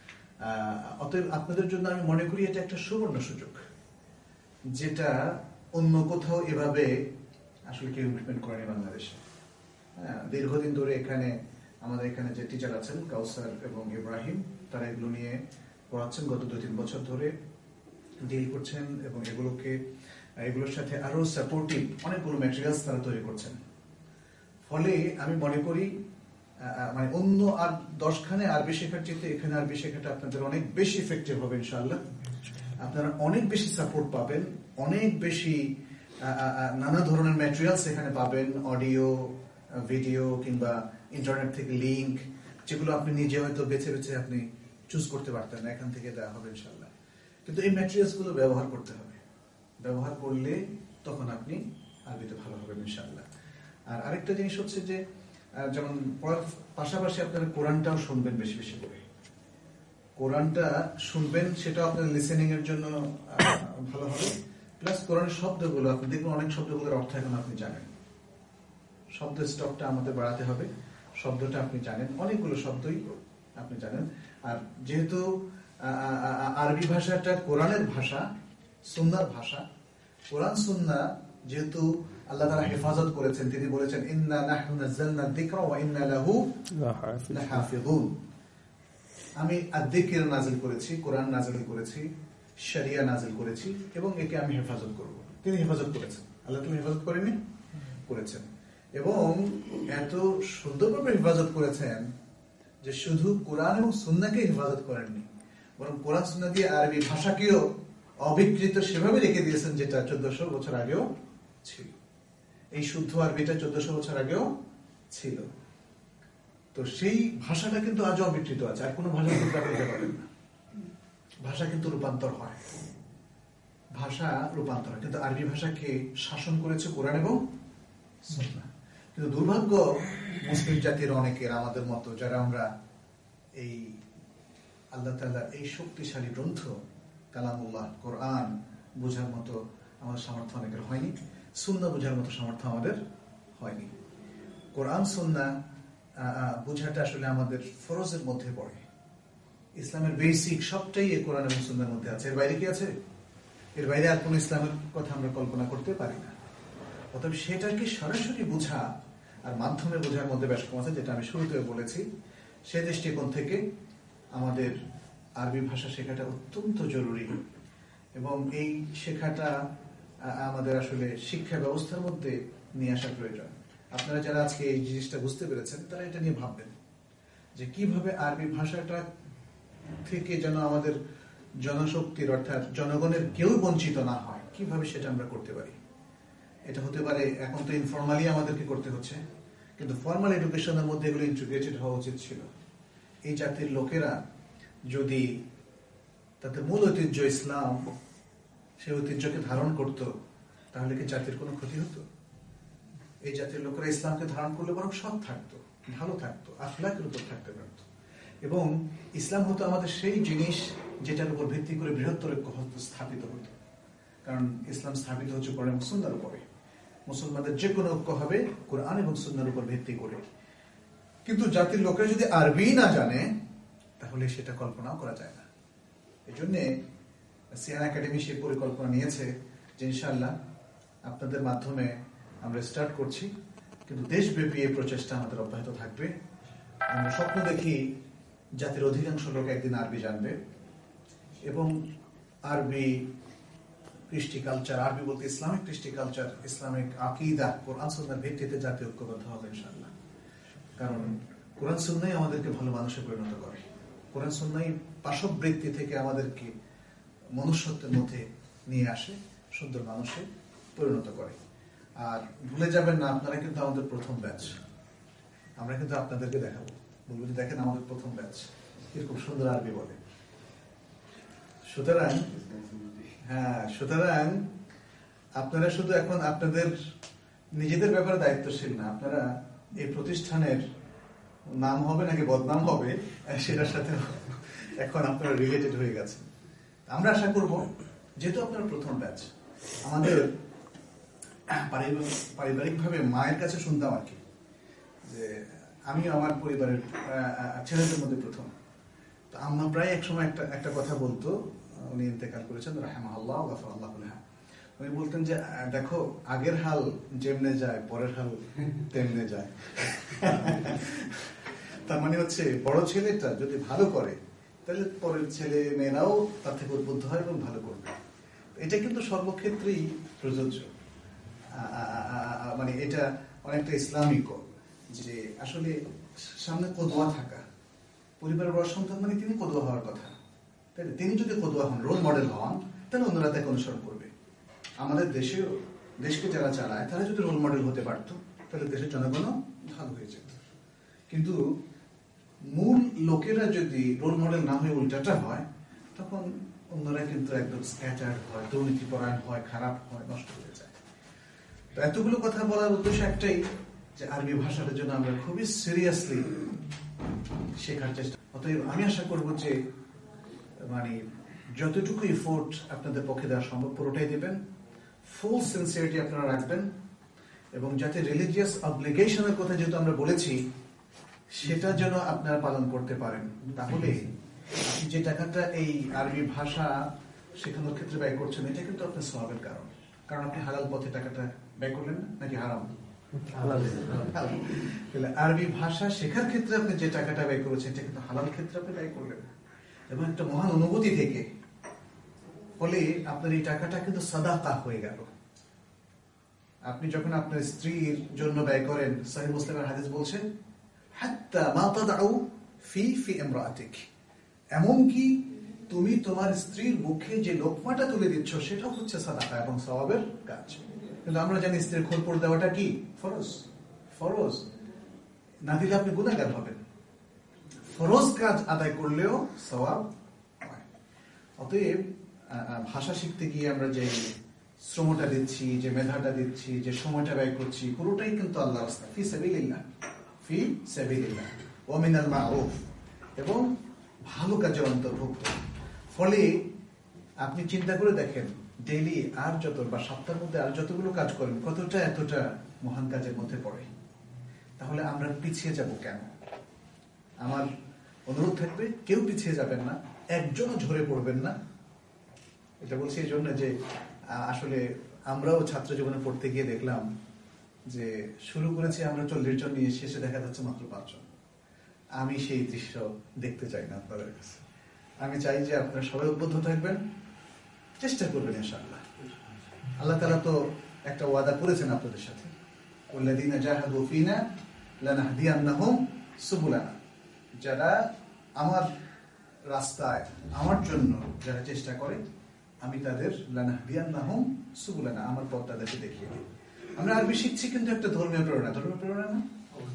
অতএব আপনাদের জন্য আমি মনে করি এটা একটা সুবর্ণ সুযোগ, যেটা অন্য কোথাও এভাবে আসলে কেউ ইমপ্লিমেন্ট করেনি বাংলাদেশে। হ্যাঁ, দীর্ঘদিন ধরে এখানে আমাদের এখানে যে টিচার আছেন কাউসার এবং ইব্রাহিম, তারা এগুলো নিয়ে পড়াচ্ছেন গত দু তিন বছর ধরে, ডিল করছেন এবং এগুলোকে এগুলোর সাথে আরো সাপোর্টিভ অনেকগুলো ম্যাটেরিয়ালস তারা তৈরি করছেন। ফলে আমি মনে করি মানে অন্য আর দশখানে আরবি শেখার চেয়ে এখানে আরবি শেখাটা আপনাদের অনেক বেশি ইফেক্টিভ হবে ইনশাআল্লাহ। আপনারা অনেক বেশি সাপোর্ট পাবেন, অনেক বেশি নানা ধরনের ম্যাটেরিয়ালস এখানে পাবেন, অডিও, ভিডিও কিংবা ইন্টারনেট থেকে লিঙ্ক, যেগুলো আপনি নিজে হয়তো বেছে বেছে আপনি চুজ করতে পারতেন না, এখান থেকে দেওয়া হবে ইনশাআল্লাহ। কিন্তু এই ম্যাটেরিয়ালস গুলো ব্যবহার করতে হবে, ব্যবহার করলে তখন আপনি আরবিতে ভালো হবেন ইনশাআল্লাহ। আর আরেকটা জিনিস হচ্ছে যে যেমন পড়ার পাশাপাশি আপনারা কোরআনটাও শুনবেন বেশি বেশি করে। কোরআনটা শুনবেন, সেটা আপনার লিসেনিং এর জন্য ভালো হবে। প্লাস কোরআনের শব্দগুলো আপনি দেখবেন, অনেক শব্দগুলোর অর্থ এখন আপনি জানেন। শব্দ স্টকটা আমাদের বাড়াতে হবে, শব্দটা আপনি জানেন, অনেকগুলো শব্দই আপনি জানেন। আর যেহেতু আরবি ভাষাটা কোরআনের ভাষা, সুন্নাহর ভাষা, কোরআন সুন্নাহ যেহেতু আল্লাহ তাআলা হেফাজত করেছেন, তিনি বলেছেন ইন্না নাহনু নাযালনা যিকরা ওয়া ইন্না লাহু লাহাফিযুন। আমি আয-যিকর নাযিল করেছি, কোরআন নাযিল করেছি, শরিয়া নাযিল করেছি এবং একে আমি হেফাজত করব। তিনি হেফাজত করেছেন, আল্লাহ তাআলা হেফাজত করেননি, করেছেন। এবং এত সুন্দরভাবে হেফাজত করেছেন যে শুধু কোরআন এবং সুন্নাহকে হেফাজত করেননি, বরং কোরআন সুন্নাহ দিয়ে আরবি ভাষাকেও অবিকৃত সেভাবে রেখে দিয়েছেন, যেটা চোদ্দশো বছর আগেও ছিল। এই শুদ্ধ আরবিটা চোদ্দশো বছর আগেও ছিল। তো সেই ভাষাটা কিন্তু আজও অবিকৃত আছে, আর কোনো ভাষা কিন্তু আপনি দিতে পারেন না। ভাষা কিন্তু রূপান্তর হয়, ভাষা রূপান্তর হয়, কিন্তু আরবি ভাষাকে শাসন করেছে কোরআন এবং সুন্নাহ। কিন্তু দুর্ভাগ্য মুসলিম জাতির অনেকের, আমাদের মতো, যারা আমরা এই আল্লাহ তাআলা এই শক্তিশালী গ্রন্থ কালামুল্লাহ কোরআন বোঝার মতো আমাদের সামর্থ্য অনেকের হয়নি, সুন্নাহ বোঝার মতো সামর্থ্য আমাদের হয়নি। কোরআন সুন্নাহ বোঝাটা আসলে আমাদের ফরজের মধ্যে পড়ে। ইসলামের বেসিক সবটাই এই কোরআন এবং সুন্নাহর মধ্যে আছে। এর বাইরে কি আছে? এর বাইরে আর কোন ইসলামের কথা আমরা কল্পনা করতে পারি না। অতএব সেটাকে সরাসরি বোঝা আর মাধ্যমে বোঝার মধ্যে বেশ কম আছে, যেটা আমি শুরুতে বলেছি। সেই দৃষ্টিকোণ থেকে আমাদের আরবি ভাষা শেখাটা অত্যন্ত জরুরি, এবং এই শেখাটা আমাদের আসলে শিক্ষা ব্যবস্থার মধ্যে নিয়ে আসা প্রয়োজন। আপনারা যারা আজকে এই জিনিসটা বুঝতে পেরেছেন, তারা এটা নিয়ে ভাববেন যে কিভাবে আরবি ভাষাটা থেকে যেন আমাদের জনশক্তির অর্থাৎ জনগণের কেউ বঞ্চিত না হয়, কিভাবে সেটা আমরা করতে পারি। এটা হতে পারে, এখন তো ইনফরমালি আমাদেরকে করতে হচ্ছে, কিন্তু ফর্মাল এডুকেশনের মধ্যে এগুলো ইন্টিগ্রেটেড হওয়া উচিত ছিল। এই জাতির লোকেরা যদি তাদের মূল ঐতিহ্য ইসলাম, সেই ঐতিহ্যকে ধারণ করত, তাহলে কি জাতির কোনো ক্ষতি হতো? এই জাতির লোকেরা ইসলামকে ধারণ করলে বরং সৎ থাকতো, ভালো থাকতো, আখলাকের উপর থাকতে পারত। এবং ইসলাম হতো আমাদের সেই জিনিস যেটার উপর ভিত্তি করে বৃহত্তর ঐক্য স্থাপিত হতো। কারণ ইসলাম স্থাপিত হচ্ছে কোরআন এবং সুন্নাহর উপরে। মুসলমানদের যে কোনো ঐক্য হবে কোরআন এবং সুন্নাহর উপর ভিত্তি করে। কিন্তু জাতির লোকেরা যদি আরবি না জানে, তাহলে সেটা কল্পনাও করা যায় না। এই জন্যে সিয়ান একাডেমি সেই পরিকল্পনা নিয়েছে যে ইনশাআল্লাহ আপনাদের মাধ্যমে আমরা স্টার্ট করছি, কিন্তু দেশব্যাপী এই প্রচেষ্টা আমাদের অব্যাহত থাকবে। আমরা স্বপ্ন দেখি জাতির অধিকাংশ লোক একদিন আরবি জানবে, এবং আরবি কৃষ্টি কালচার, আরবি বলতে ইসলামিক কৃষ্টি কালচার, ইসলামিক আকীদা, কোরআন সুন্নাহর ভিত্তিতে জাতি ঐক্যবদ্ধ হবে ইনশাআল্লাহ। কারণ কোরআন সুন্নাহই আমাদেরকে ভালো মানুষে পরিণত করে। কোরআন সুন্নাহ পাশবৃত্তি থেকে আমাদেরকে মনুষ্যত্বের মধ্যে নিয়ে আসে, সুন্দর মানুষে পরিণত করে। আর ভুলে যাবেন না, আপনারা কিন্তু আমাদের প্রথম ব্যাচ, আমরা কিন্তু আপনাদেরকে দেখাবো, বলবো যে দেখেন আমাদের প্রথম ব্যাচ কিরকম সুন্দর আরবি বলে। সুতরাং হ্যাঁ সুতরাং আপনারা শুধু এখন আপনাদের নিজেদের ব্যাপারে দায়িত্বশীল না, আপনারা এই প্রতিষ্ঠানের নাম হবে নাকি বদনাম হবে সেটার সাথে এখন আপনারা রিলেটেড হয়ে গেছেন। আমরা আশা করব, যেহেতু আপনারা প্রথম ব্যাচ, আমাদের পারিবারিক ভাবে মায়ের কাছে শুনতাম আর কি, যে আমি আমার পরিবারের ছেলেদের মধ্যে প্রথম। তো আম্মা প্রায় এক সময় একটা একটা কথা বলতো, উনি ইন্তেকাল করেছেন রাহিমাহুল্লাহ ওয়া গাফারাল্লাহু লাহু। উনি বলতেন যে দেখো, আগের হাল যেমনে যায় পরের হাল তেমনে যায়। তার মানে হচ্ছে বড় ছেলেটা যদি ভালো করে তাহলে পরের ছেলে মেয়েরাও তার থেকে উদ্বুদ্ধ হয় এবং ভালো করবে। এটা কিন্তু সর্বক্ষেত্রেই প্রযোজ্য। মানে এটা অনেকটা ইসলামিক, যে আসলে সামনে কদোয়া থাকা, পরিবারের বড় সন্তান মানে তিনি কদোয়া হওয়ার কথা, তাই না? তিনি যদি কদোয়া হন, রোল মডেল হন, তাহলে অন্যরা তাকে অনুসরণ করবে। আমাদের দেশেও, দেশকে যারা চালায় তারা যদি রোল মডেল হতে পারত তাহলে দেশের জনগণও ভালো হয়ে যেত। কিন্তু মূল লোকেরা যদি রোল মডেল না হয়ে উল্টাটা হয়, তখন অন্যরা কিন্তু একদম স্ক্যাটার্ড হয়, দুর্নীতিপরায়ণ হয়, খারাপ হয়, নষ্ট হয়ে যায়। তো এতগুলো কথা বলার উদ্দেশ্য একটাই, যে আরবি ভাষার জন্য আমরা খুবই সিরিয়াসলি শেখার চেষ্টা। অতএব আমি আশা করব যে মানে যতটুকু এফোর্ট আপনাদের পক্ষে দেওয়া সম্ভব পুরোটাই দেবেন, ফুল সিনসিয়ারিটি আপনারা রাখবেন, এবং যাতে রিলিজিয়াস অবলিগেশনের কথা যেহেতু আমরা বলেছি সেটা যেন আপনারা পালন করতে পারেন। তাহলে আপনি যে টাকাটা এই আরবি ভাষা শেখানোর ক্ষেত্রে ব্যয় করছেন, এটা কিন্তু আপনার সওয়াবের কারণ। কারণ আপনি হালাল পথে টাকাটা ব্যয় করলেন না, নাকি হারাম? আরবি ভাষা শেখার ক্ষেত্রে আপনি যে টাকাটা ব্যয় করেছেন এটা কিন্তু হালাল ক্ষেত্রে আপনি ব্যয় করলেন, এবং একটা মহান অনুভূতি থেকে। ফলে আপনার এই টাকাটা কিন্তু সাদাকা হয়ে গেল। আপনি যখন আপনার স্ত্রীর জন্য ব্যয় করেন, সহিহ মুসলিমের হাদিস বলছেন, হাত্তা মা তাদউ ফি ফি ইমরাতিক, এমনকি তুমি তোমার স্ত্রীর মুখে যে লোকমাটা তুলে দিচ্ছ সেটা হচ্ছে সাদাকা এবং সওয়াবের কাজ। কিন্তু আমরা জানি স্ত্রীর খোরপোর দেওয়াটা কি ফরজ, ফরজ না দিলে আপনি গুনাহগার হবেন। ফরজ কাজ আদায় করলেও সওয়াব হয়। অতএব ভাষা শিখতে গিয়ে আমরা যে শ্রমটা দিচ্ছি, যে মেধাটা দিচ্ছি, যে সময়টা ব্যয় করছি, পুরোটাই কিন্তু আল্লাহর রাস্তা, ফি সাবিলিল্লাহ, ফি সাবিলিল্লাহ ওয়া মিনাল মারুফ, এবং ভালো কাজের অন্তর্ভুক্ত। ফলে আপনি চিন্তা করে দেখেন, ডেইলি আর যত বা সপ্তাহের মধ্যে আর যতগুলো কাজ করেন, কতটা এতটা মহান কাজের মধ্যে পড়ে। তাহলে আমরা পিছিয়ে যাব কেন? আমার অনুরোধ থাকবে, কেউ পিছিয়ে যাবেন না, একজনও ঝরে পড়বেন না। এটা বলছি এই জন্য যে আসলে আমরাও ছাত্র জীবনে পড়তে গিয়ে দেখলাম যে শুরু করেছি আমরা চল্লিশ জন নিয়ে, শেষে দেখা যাচ্ছে মাত্র পাঁচজন। আমি সেই দৃশ্য দেখতে চাই না আপনাদের কাছে। আমি চাই যে আপনারা সবাই উদ্বুদ্ধ থাকবেন, চেষ্টা করবেন ইনশাআল্লাহ। আল্লাহ তাআলা তো একটা ওয়াদা করেছেন আপনাদের সাথে, ওয়াল্লাযীনা জাহাদু ফীনা লানাহদিয়ান্নাহুম সুবুলানা, যারা আমার রাস্তায় আমার জন্য যারা চেষ্টা করে আমি তাদের লানাহদিয়ান্নাহুম সুবুলানা, আমার পথ তাদেরকে দেখিয়ে দিই। আমরা আরবি শিখছি কিন্তু একটা ধর্মীয় প্রেরণা, ধর্মীয় প্রেরণা না,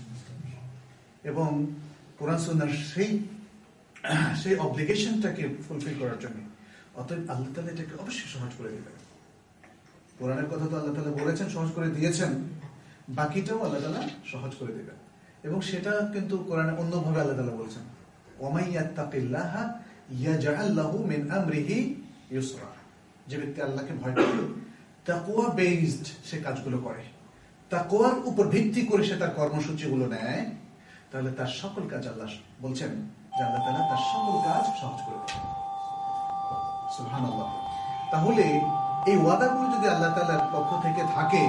এবং কোরআন সুন্নাহর সেই সেই অবলিগেশনটাকে ফুলফিল করার জন্য। অতএব আল্লাহ তাআলা এটাকে অবশ্যই সহজ করে দিবেন। কোরআনের কথা তো আল্লাহ তাআলা বলেছেন, সহজ করে দিয়েছেন, বাকিটাও আল্লাহ তাআলা সহজ করে দিবেন। এবং সেটা কিন্তু কোরআনে অন্যভাবে আল্লাহ তাআলা বলেছেন, ওয়ামাই ইয়াত্তাকিল্লাহা ইয়াজআল লাহু মিন আমরিহি ইউসরা, যে ব্যক্তি আল্লাহকে ভয় করে, তাকওয়া বেসড সে কাজগুলো করে, তাকওয়ার উপর ভিত্তি করে সে তার কর্মসূচিগুলো নেয়, তাহলে তার সকল কাজ আল্লাহ বলছেন যে আল্লাহ তাআলা তার সকল কাজ সহজ করে দেবেন। সুবহানাল্লাহ। তাহলে এই ওয়াদাগুলো যদি আল্লাহ তাআলার পক্ষ থেকে থাকে,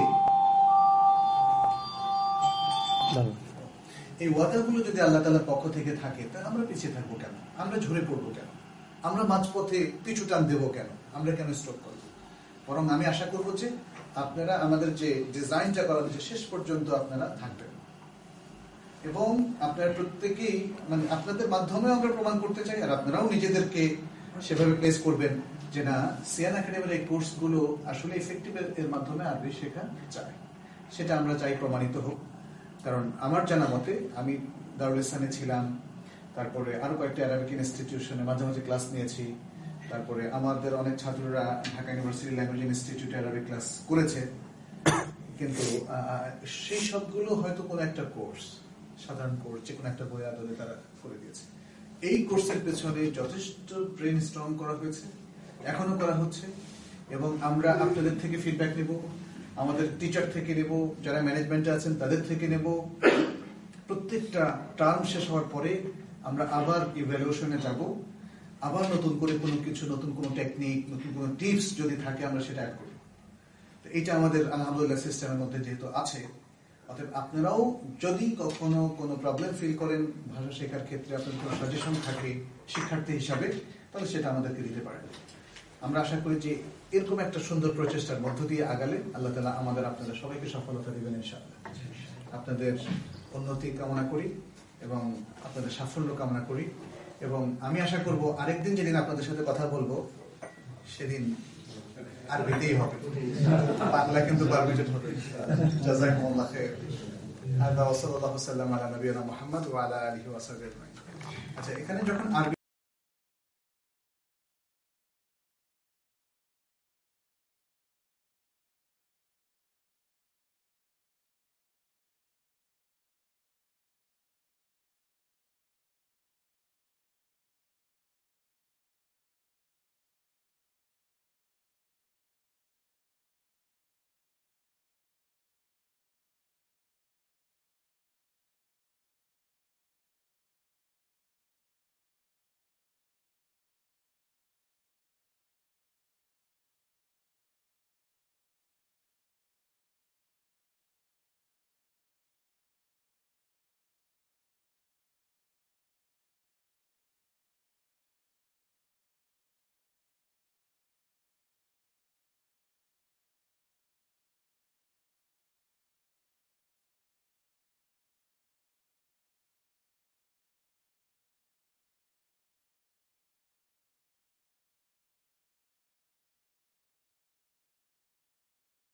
এই ওয়াদাগুলো যদি আল্লাহ তাআলার পক্ষ থেকে থাকে, তাহলে আমরা পিছিয়ে থাকবো কেন? আমরা ঝরে পড়বো কেন? আমরা মাঝপথে পিছু টান দেবো কেন? আমরা কেন স্টপ করবো? বরং আমি আশা করবো যে আপনারা আমাদের যে ডিজাইনটা করা হয়েছে শেষ পর্যন্ত আপনারা থাকবেন। এবং আপনারা প্রত্যেকেই মানে আপনাদের মাধ্যমে আমরা প্রমাণ করতে চাই, আর আপনারাও নিজেদেরকে সেভাবে প্লেস করবেন যে না, সিয়ান একাডেমির এই কোর্সগুলো আসলে ইফেক্টিভ এর মাধ্যমে আরবি শেখা যায়, সেটা আমরা চাই প্রমাণিত হোক। কারণ আমার জানা মতে আমি দারুল ইসলামে ছিলাম, তারপরে আরো কয়েকটা অ্যারাবিক ইনস্টিটিউশনে মাঝে মাঝে ক্লাস নিয়েছি, তারপরে আমাদের অনেক ছাত্ররা ঢাকা ইউনিভার্সিটি ল্যাঙ্গুয়েজ ইনস্টিটিউটে অ্যারাবিক ক্লাস করেছে, কিন্তু সেই সবগুলো হয়তো কোনো একটা কোর্স, সাধারণ কোর্স, যে কোনো একটা বই আদলে তারা করে দিয়েছে। এই কোর্সের পেছনে যথেষ্ট ব্রেন স্ট্রং করা হয়েছে, এখনো করা হচ্ছে, এবং আমরা আপনাদের থেকে ফিডব্যাক নেব, আমাদের টিচার থেকে নেব, যারা ম্যানেজমেন্টে আছেন তাদের থেকে নেব। প্রত্যেকটা টার্ম শেষ হওয়ার পরে আমরা আবার ইভ্যালুয়েশনে যাব, আবার নতুন করে কোনো কিছু, নতুন কোনো টেকনিক, নতুন কোনো টিপস যদি থাকে আমরা সেটা অ্যাড করি। তো এইটা আমাদের আলহামদুলিল্লাহ সিস্টেমের মধ্যে যেহেতু আছে, অতএব আপনারাও যদি কখনো কোনো প্রবলেম ফিল করেন ভাষা শেখার ক্ষেত্রে, আপনার কোনো সাজেশন থাকে শিক্ষার্থী হিসাবে, তাহলে সেটা আমাদেরকে দিতে পারেন। আমরা আশা করি যে এরকম একটা সুন্দর প্রচেষ্টার মধ্য দিয়ে আগালে আল্লাহ তাআলা আমাদের আপনাদের সবাইকে সফলতা দিবেন ইনশাআল্লাহ। আপনাদের উন্নতি কামনা করি এবং আপনাদের সাফল্য কামনা করি, এবং আমি আশা করব আরেকদিন যেদিন আপনাদের সাথে কথা বলবো সেদিন আরবিতেই হবে, বাংলা কিন্তু পারমিটেড হবে। জাযাকুমুল্লাহ খাইর। হাদা ওয়া সাল্লাল্লাহু আলা নবিয়িনা মুহাম্মদ ওয়া আলা আলিহি ওয়া সাহবিহি আজমাইন। আচ্ছা, এখানে যখন আরবি